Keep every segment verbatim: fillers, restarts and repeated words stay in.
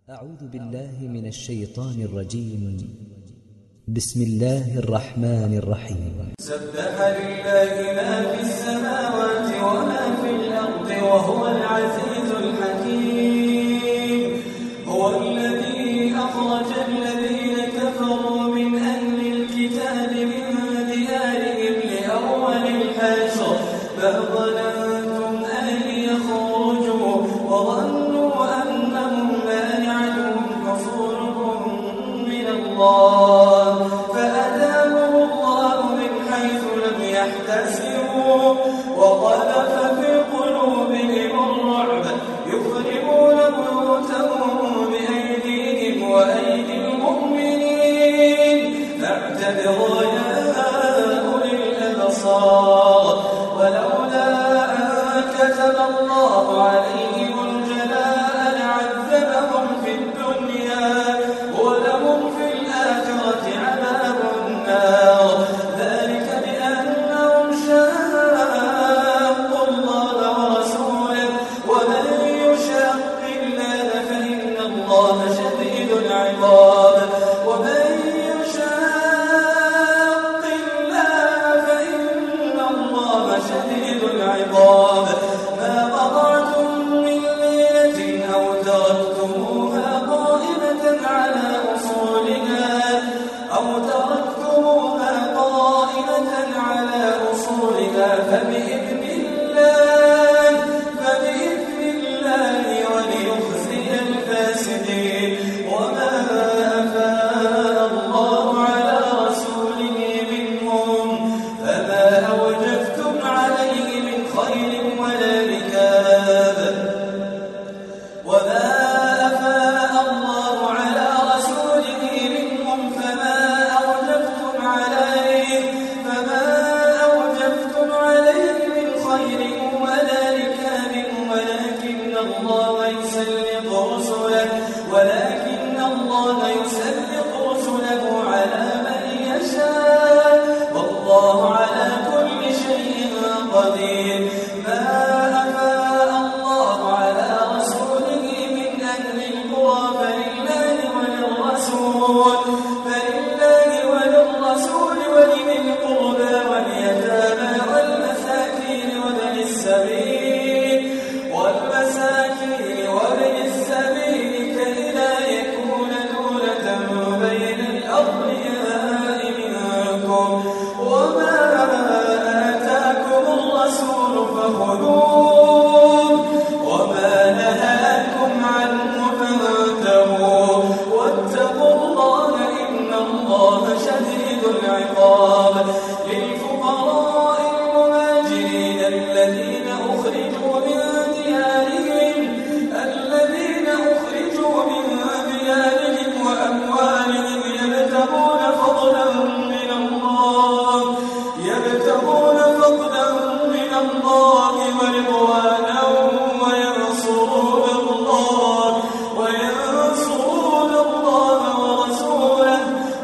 أعوذ بالله من الشيطان الرجيم. بسم الله الرحمن الرحيم. سبح لله ما في السماوات وما في الأرض وهو العزيز الحكيم. هو الذي أخرج الذين كفروا من أهل الكتاب من ديارهم لأول الحشر ما ظننتم أن يخرجوا وظنوا أنهم مانعتهم حصولهم من الله فأتاهم الله من حيث لم يحتسبوا وقذف في قلوبهم الرعب يخربون بيوتهم بأيديهم وأيدي المؤمنين فاعتبروا يا أولي الأبصار ولولا أن كتب الله عليهم الجلاء لعذبهم في الدنيا ولهم في الآخرة عذاب النار ذلك بأنهم شاقوا الله ورسوله ومن يشاق الله فإن الله شديد العقاب ومن يشاق الله فإن الله شديد العقاب ما قطعتم من ليلة أو تركتموها قائمة على أصولها أو تركتموها قائمة على أصولها فبإذن الله فبإذن الله وليخزي الفاسقين وما أفاء الله على رسوله منهم فما أوجفتم عليه من خير ولا ركاب وما أفاء الله على رسوله منهم فما أوجفتم عليه فما أوجفتم عليه من خير ولا ركاب ولكن الله يسلط رسله ولكن الله يسلط رسله على من يشاء والله على كل شيء قدير ما أفاء الله على رسوله من أهل القرى فلله وللرسول فلله وللرسول ولذي القربى واليتامى والمساكين وابن السبيل والمساكين وابن السبيل كي لا يكون دولة بين الأغنياء منكم وما آتاكم الرسول فخذوه وما نهاكم عنه فانتهوا واتقوا الله إن الله شديد العقاب للفقراء المهاجرين الذين أخرجوا من ديارهم الذين أخرجوا من ديارهم وأموالهم يبتغون فضلا من الله يبتغون فضلا من الله ورضوانا وينصرون الله وينصرون الله ورسوله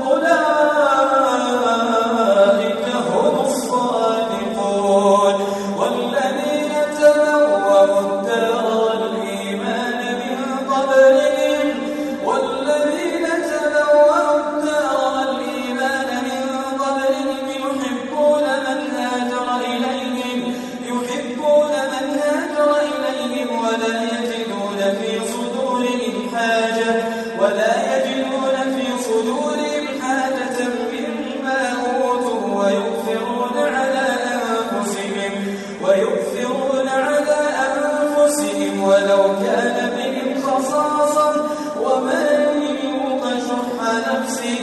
أولئك هم الصادقون والذين تبوأوا الدار والإيمان من قبلهم والذين تبوأوا الدار والإيمان من قبلهم يحبون من هاجر إليهم يحبون من هاجر إليهم ولا يجدون في صدورهم حاجة ولا يجدون في صدورهم حاجة مما أوتوا ويؤثرون على أنفسهم ويؤثرون على أنفسهم ولو كان بهم خصاصة ومن يوق شح نفسه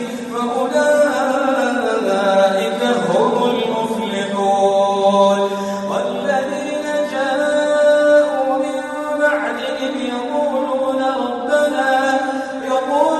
فأولئك هم المفلحون والذين جاءوا من بعدهم يقولون ربنا يقولون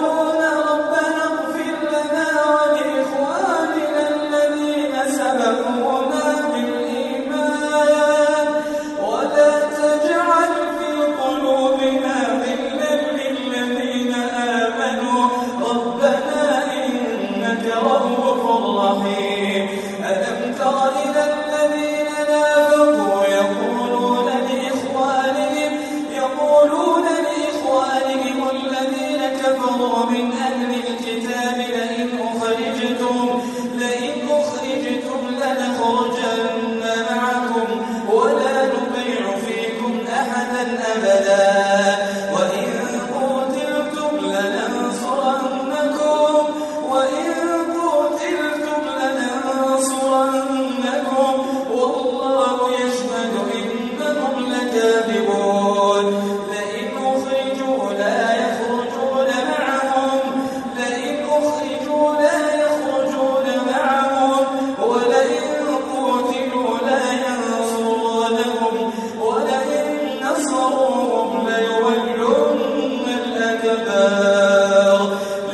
كفروا من أهل الكتاب لئن أخرجتم لئن أخرجتم لنخرجن معكم ولا نطيع فيكم أحدا أبدا وإن قتلتم لننصرنكم وإن قتلتم لننصرنكم والله يشهد إنهم لكاذبون لئن أخرجوا لا يخرجون معهم لئن أخرجوا لا يخرجون معهم ولئن قتلوا لا ينصرونهم ولئن نصروهم ليولن الأدبار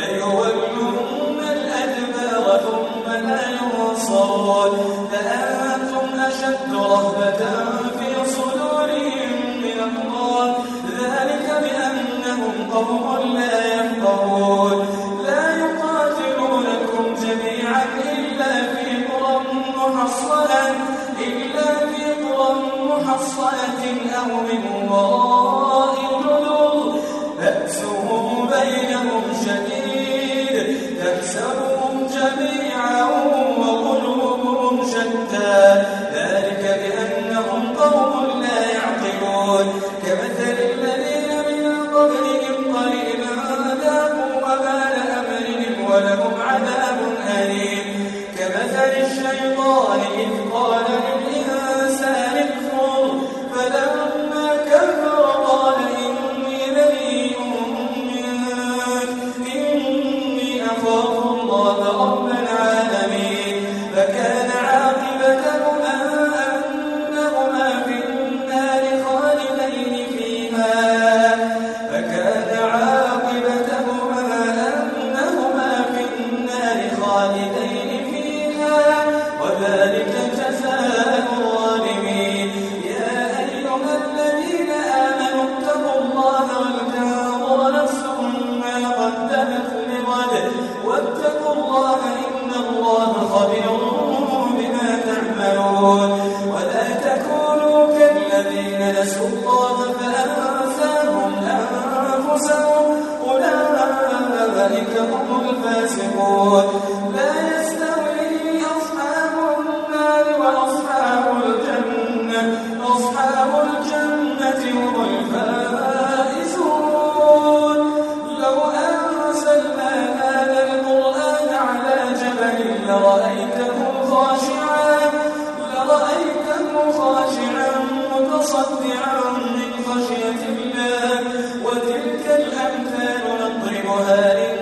ليولن الأدبار ثم لا ينصرون لأنتم أشد رهبة في صدورهم من الله ذلك بأنهم قوم لا يفقهون لا يقاتلونكم جميعا إلا في قرى محصنة إلا في قرى محصنة أو من وراء جدر بأسهم بينهم شديد تحسبهم جميعا وقلوبهم شتى ذلك بأنهم قوم لا يعقلون كمثل الذين من قبلهم قريبا ذاقوا وبال أمرهم ولهم عذاب أليم كمثل الشيطان إذ قال للإنسان اكفر فلما كفر قال إني بريء منك إني أخاف الله رب العالمين فكان عاقبتهما أنهما في النار خالدين فيها فكان عاقبتهما أنهما في النار خالدين فيها وذلك جزاء الظالمين يا أيها الذين آمنوا اتقوا الله ولتنظر نفس ما قدمت لغد واتقوا الله إن الله خبير بما تعملون ولا تكونوا كالذين نسوا الله فأنساهم أنفسهم أولئك هم الفاسقون لا يستوي أصحاب النار وأصحاب الجنة أصحاب الجنة هم الفائزون لو أنزلنا هذا القرآن على جبل لرأيته خاشعا لرأيته خاشعا متصدعا من خشية الله وتلك الأمثال نضربها للناس